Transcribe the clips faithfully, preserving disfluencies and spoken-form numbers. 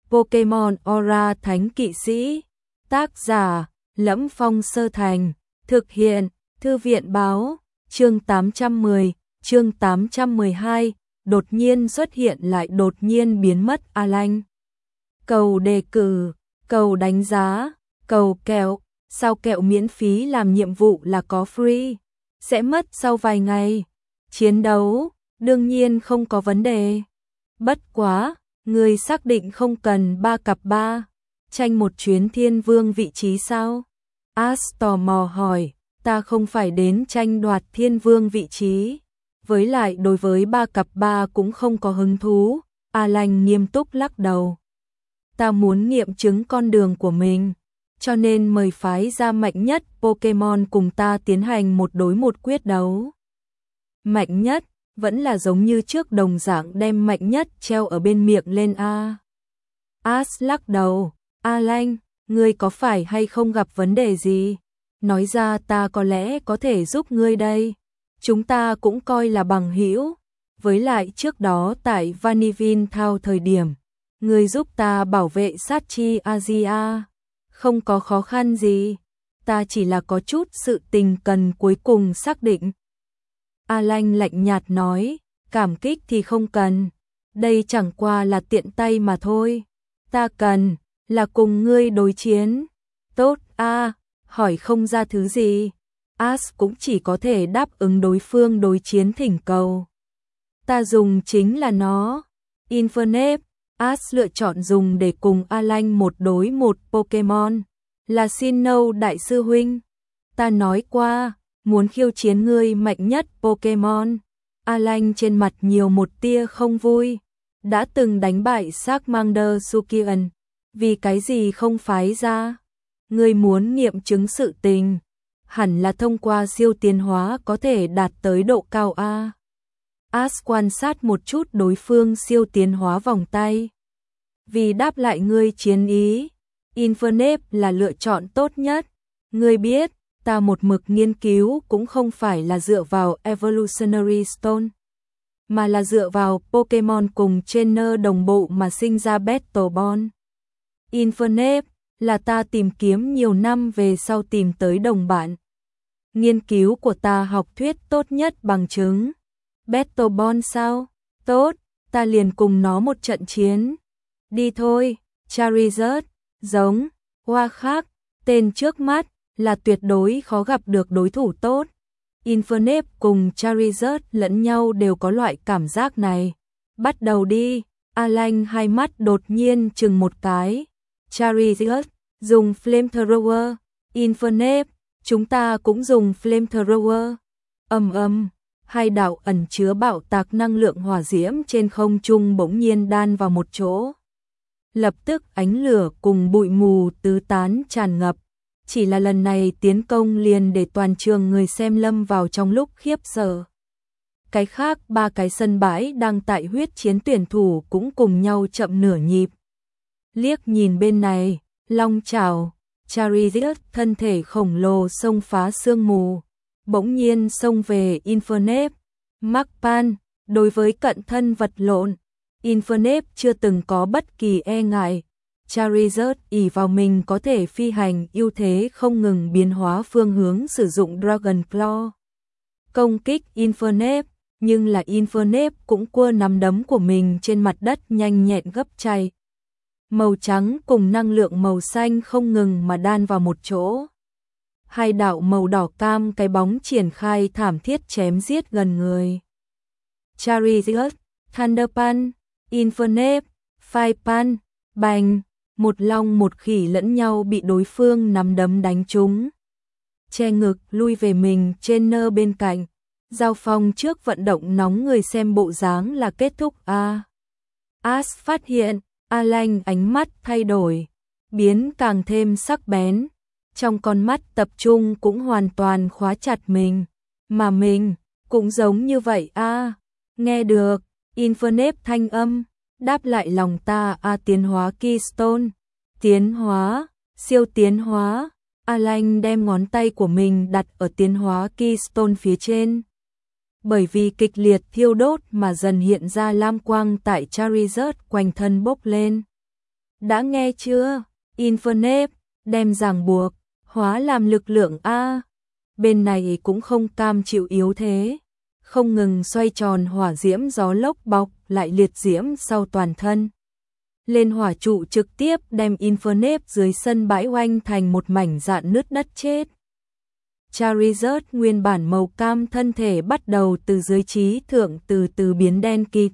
Pokemon Aura Thánh Kỵ Sĩ. Tác giả: Lẫm Phong Sơ Thành. Thực hiện: Thư viện báo. Chương tám trăm mười, chương tám trăm mười hai, đột nhiên xuất hiện lại đột nhiên biến mất Alan. Cầu đề cử, cầu đánh giá, cầu kẹo, sao kẹo miễn phí làm nhiệm vụ là có free, sẽ mất sau vài ngày. Chiến đấu, đương nhiên không có vấn đề. Bất quá, người xác định không cần ba cặp ba, tranh một chuyến thiên vương vị trí sao? Ash tò mò hỏi, ta không phải đến tranh đoạt thiên vương vị trí. Với lại đối với ba cặp ba cũng không có hứng thú. Alan nghiêm túc lắc đầu. Ta muốn nghiệm chứng con đường của mình, cho nên mời phái ra mạnh nhất Pokemon cùng ta tiến hành một đối một quyết đấu. Mạnh nhất, vẫn là giống như trước đồng dạng đem mạnh nhất treo ở bên miệng lên a. Ash lắc đầu, Alan, ngươi có phải hay không gặp vấn đề gì? Nói ra ta có lẽ có thể giúp ngươi đây. Chúng ta cũng coi là bằng hữu. Với lại trước đó tại Vanillin Town thời điểm, ngươi giúp ta bảo vệ Sachi Asia. Không có khó khăn gì. Ta chỉ là có chút sự tình cần cuối cùng xác định. Alan lạnh nhạt nói, cảm kích thì không cần. Đây chẳng qua là tiện tay mà thôi. Ta cần là cùng ngươi đối chiến. Tốt a, hỏi không ra thứ gì. Ash cũng chỉ có thể đáp ứng đối phương đối chiến thỉnh cầu. Ta dùng chính là nó. Infernape, Ash lựa chọn dùng để cùng Alan một đối một Pokemon. Là Sinnoh đại sư huynh. Ta nói qua, muốn khiêu chiến ngươi mạnh nhất Pokemon. Alan trên mặt nhiều một tia không vui. Đã từng đánh bại Charmander Sukian. Vì cái gì không phái ra? Ngươi muốn nghiệm chứng sự tình, hẳn là thông qua siêu tiến hóa có thể đạt tới độ cao A. Ash quan sát một chút đối phương siêu tiến hóa vòng tay. Vì đáp lại ngươi chiến ý, Infernape là lựa chọn tốt nhất. Ngươi biết, ta một mực nghiên cứu cũng không phải là dựa vào Evolutionary Stone, mà là dựa vào Pokemon cùng trainer đồng bộ mà sinh ra Battle Bond. Infernape là ta tìm kiếm nhiều năm về sau tìm tới đồng bạn. Nghiên cứu của ta học thuyết tốt nhất bằng chứng. Battle Bond sao? Tốt, ta liền cùng nó một trận chiến. Đi thôi, Charizard, giống, hoa khác, tên trước mắt là tuyệt đối khó gặp được đối thủ tốt. Infernape cùng Charizard lẫn nhau đều có loại cảm giác này. Bắt đầu đi, Alan hai mắt đột nhiên chừng một cái. Charizard, dùng Flamethrower. Infernape, chúng ta cũng dùng Flamethrower. Ầm ầm, hai đạo ẩn chứa bạo tạc năng lượng hỏa diễm trên không trung bỗng nhiên đan vào một chỗ. Lập tức ánh lửa cùng bụi mù tứ tán tràn ngập. Chỉ là lần này tiến công liền để toàn trường người xem lâm vào trong lúc khiếp sợ. Cái khác ba cái sân bãi đang tại huyết chiến tuyển thủ cũng cùng nhau chậm nửa nhịp. Liếc nhìn bên này, long chảo, Charizard thân thể khổng lồ xông phá sương mù, bỗng nhiên xông về Infernape. Markpan, đối với cận thân vật lộn, Infernape chưa từng có bất kỳ e ngại. Charizard ỷ vào mình có thể phi hành ưu thế không ngừng biến hóa phương hướng sử dụng Dragon Claw. Công kích Infernape, nhưng là Infernape cũng cua nắm đấm của mình trên mặt đất nhanh nhẹn gấp chay. Màu trắng cùng năng lượng màu xanh không ngừng mà đan vào một chỗ. Hai đạo màu đỏ cam cái bóng triển khai thảm thiết chém giết gần người. Charizard, Thunder Punch, Infernape, Fire Punch, bành, một long một khỉ lẫn nhau bị đối phương nắm đấm đánh trúng. Che ngực lui về mình trên nơ bên cạnh. Giao phong trước vận động nóng người xem bộ dáng là kết thúc a. Ash phát hiện, Alan ánh mắt thay đổi, biến càng thêm sắc bén. Trong con mắt tập trung cũng hoàn toàn khóa chặt mình. Mà mình, cũng giống như vậy a. Nghe được, Infernape thanh âm, đáp lại lòng ta a. Tiến hóa Keystone. Tiến hóa, siêu tiến hóa. Alan đem ngón tay của mình đặt ở tiến hóa Keystone phía trên. Bởi vì kịch liệt thiêu đốt mà dần hiện ra lam quang tại Charizard quanh thân bốc lên. Đã nghe chưa? Infernape, đem ràng buộc, hóa làm lực lượng A. Bên này cũng không cam chịu yếu thế. Không ngừng xoay tròn hỏa diễm gió lốc bọc lại liệt diễm sau toàn thân. Lên hỏa trụ trực tiếp đem Infernape dưới sân bãi oanh thành một mảnh rạn nứt đất chết. Charizard nguyên bản màu cam thân thể bắt đầu từ dưới trí thượng từ từ biến đen kịt.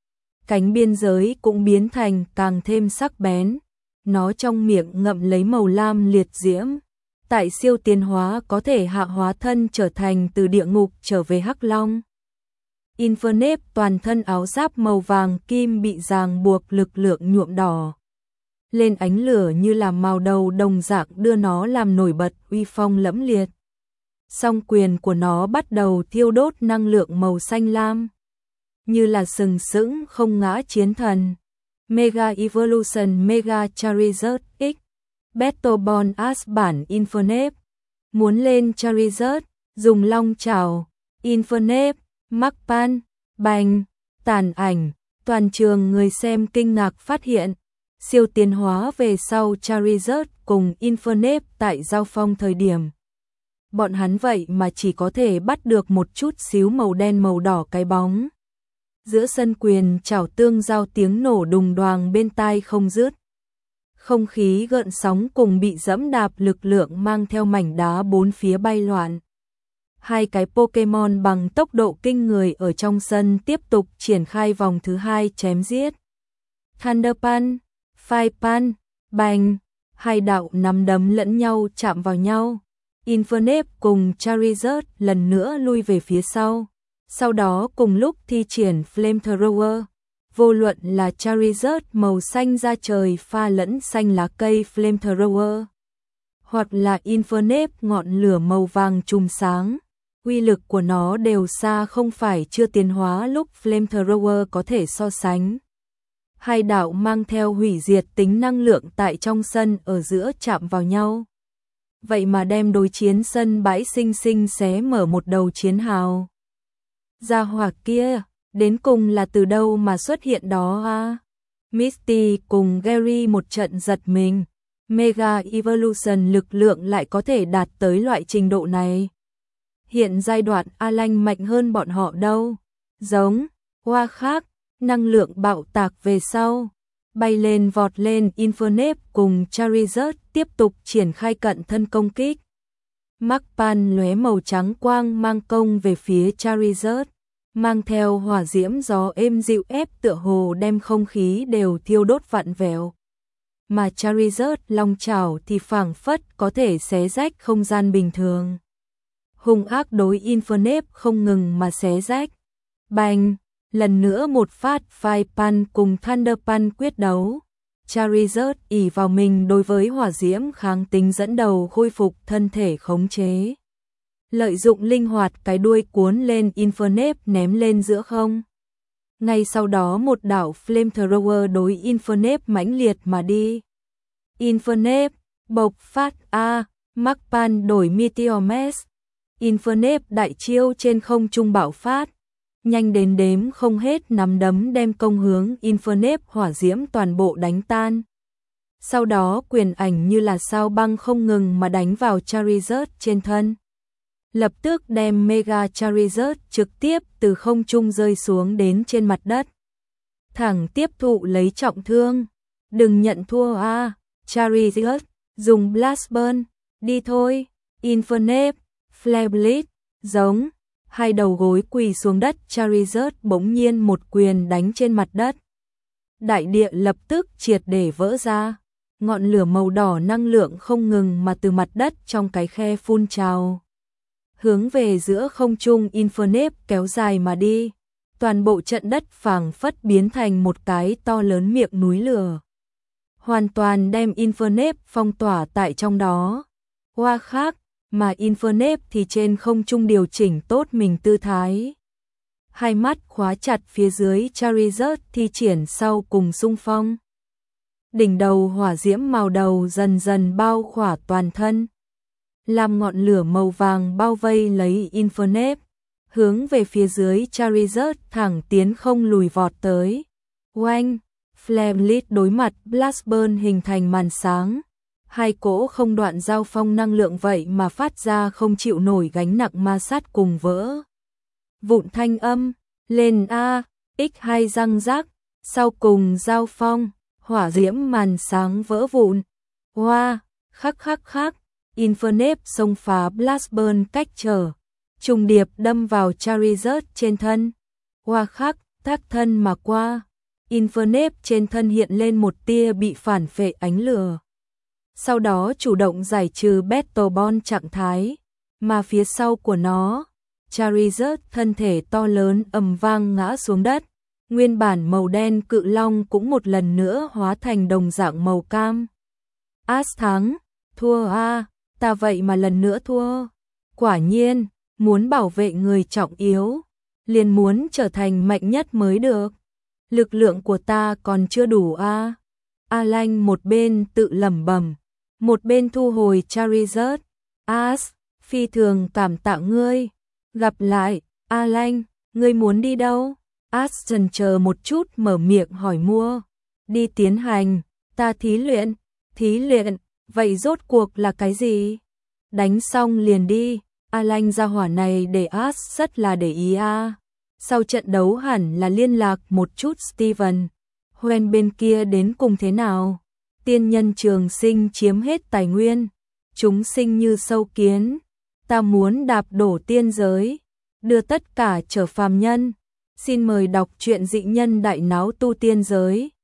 Cánh biên giới cũng biến thành càng thêm sắc bén. Nó trong miệng ngậm lấy màu lam liệt diễm. Tại siêu tiến hóa có thể hạ hóa thân trở thành từ địa ngục trở về Hắc Long. Infernape toàn thân áo giáp màu vàng kim bị ràng buộc lực lượng nhuộm đỏ. Lên ánh lửa như là màu đầu đồng dạng đưa nó làm nổi bật uy phong lẫm liệt. Song quyền của nó bắt đầu thiêu đốt năng lượng màu xanh lam. Như là sừng sững không ngã chiến thần. Mega Evolution Mega Charizard X Battleborn as bản Infernape. Muốn lên Charizard, dùng long trảo, Infernape, Mach-Pan, bành, tàn ảnh, toàn trường người xem kinh ngạc phát hiện, siêu tiến hóa về sau Charizard cùng Infernape tại giao phong thời điểm. Bọn hắn vậy mà chỉ có thể bắt được một chút xíu màu đen màu đỏ cái bóng. Giữa sân quyền chảo tương giao tiếng nổ đùng đoàng bên tai không dứt. Không khí gợn sóng cùng bị dẫm đạp lực lượng mang theo mảnh đá bốn phía bay loạn. Hai cái Pokemon bằng tốc độ kinh người ở trong sân tiếp tục triển khai vòng thứ hai chém giết. Thunder Punch, Fire Punch, bành, hai đạo nắm đấm lẫn nhau chạm vào nhau. Infernape cùng Charizard lần nữa lui về phía sau. Sau đó cùng lúc thi triển Flamethrower. Vô luận là Charizard màu xanh da trời pha lẫn xanh lá cây Flamethrower, hoặc là Infernape ngọn lửa màu vàng chùm sáng, uy lực của nó đều xa không phải chưa tiến hóa lúc Flamethrower có thể so sánh. Hai đạo mang theo hủy diệt tính năng lượng tại trong sân ở giữa chạm vào nhau. Vậy mà đem đối chiến sân bãi sinh sinh xé mở một đầu chiến hào. Gia hỏa kia, đến cùng là từ đâu mà xuất hiện đó à? Misty cùng Gary một trận giật mình. Mega Evolution lực lượng lại có thể đạt tới loại trình độ này. Hiện giai đoạn A-Lanh mạnh hơn bọn họ đâu. Giống, hoa khác, năng lượng bạo tạc về sau. Bay lên vọt lên Infernape cùng Charizard tiếp tục triển khai cận thân công kích. Mach-Pan lóe màu trắng quang mang công về phía Charizard. Mang theo hỏa diễm gió êm dịu ép tựa hồ đem không khí đều thiêu đốt vặn vẹo. Mà Charizard long chảo thì phảng phất có thể xé rách không gian bình thường. Hung ác đối Infernape không ngừng mà xé rách. Bành, lần nữa một phát Fire Punch cùng Thunder Punch quyết đấu. Charizard ỷ vào mình đối với hỏa diễm kháng tính dẫn đầu khôi phục thân thể khống chế. Lợi dụng linh hoạt cái đuôi cuốn lên Infernape ném lên giữa không. Ngay sau đó một đạo Flamethrower đối Infernape mãnh liệt mà đi. Infernape, bộc phát A, Mach-Pan đổi Meteor Mash. Infernape đại chiêu trên không trung bạo phát. Nhanh đến đếm không hết nắm đấm đem công hướng Infernape hỏa diễm toàn bộ đánh tan. Sau đó quyền ảnh như là sao băng không ngừng mà đánh vào Charizard trên thân. Lập tức đem Mega Charizard trực tiếp từ không trung rơi xuống đến trên mặt đất. Thẳng tiếp thụ lấy trọng thương. Đừng nhận thua a, Charizard, dùng Blast Burn, đi thôi. Infernape, Flare Blitz, giống, hai đầu gối quỳ xuống đất. Charizard bỗng nhiên một quyền đánh trên mặt đất. Đại địa lập tức triệt để vỡ ra. Ngọn lửa màu đỏ năng lượng không ngừng mà từ mặt đất trong cái khe phun trào. Hướng về giữa không trung Infernape kéo dài mà đi. Toàn bộ trận đất phảng phất biến thành một cái to lớn miệng núi lửa. Hoàn toàn đem Infernape phong tỏa tại trong đó. Hoa khác, mà Infernape thì trên không trung điều chỉnh tốt mình tư thái. Hai mắt khóa chặt phía dưới Charizard thi triển sau cùng xung phong. Đỉnh đầu hỏa diễm màu đầu dần dần bao khỏa toàn thân. Làm ngọn lửa màu vàng bao vây lấy Infernape, hướng về phía dưới Charizard thẳng tiến không lùi vọt tới. Oanh, Flamlit đối mặt Blastburn hình thành màn sáng. Hai cỗ không đoạn giao phong năng lượng vậy mà phát ra không chịu nổi gánh nặng ma sát cùng vỡ. Vụn thanh âm, lên A, X hai răng rác, sau cùng giao phong, hỏa diễm màn sáng vỡ vụn. Hoa, khắc khắc khắc, Infernape xông phá Blastburn cách trở, trùng điệp đâm vào Charizard trên thân. Hoa khắc, tác thân mà qua, Infernape trên thân hiện lên một tia bị phản phệ ánh lửa. Sau đó chủ động giải trừ Battle Bond trạng thái, mà phía sau của nó, Charizard thân thể to lớn ầm vang ngã xuống đất, nguyên bản màu đen cự long cũng một lần nữa hóa thành đồng dạng màu cam. As thắng, thua a, ta vậy mà lần nữa thua. Quả nhiên, muốn bảo vệ người trọng yếu, liền muốn trở thành mạnh nhất mới được. Lực lượng của ta còn chưa đủ a. Alan một bên tự lẩm bẩm, một bên thu hồi Charizard. As, phi thường cảm tạ ngươi. Gặp lại, Alan, ngươi muốn đi đâu? As chần chờ một chút mở miệng hỏi mua. Đi tiến hành, ta thí luyện. Thí luyện, vậy rốt cuộc là cái gì? Đánh xong liền đi. Alan gia hỏa này để As rất là để ý a. À. Sau trận đấu hẳn là liên lạc một chút Steven. Hoen bên kia đến cùng thế nào? Tiên nhân trường sinh chiếm hết tài nguyên. Chúng sinh như sâu kiến. Ta muốn đạp đổ tiên giới. Đưa tất cả trở phàm nhân. Xin mời đọc truyện dị nhân đại náo tu tiên giới.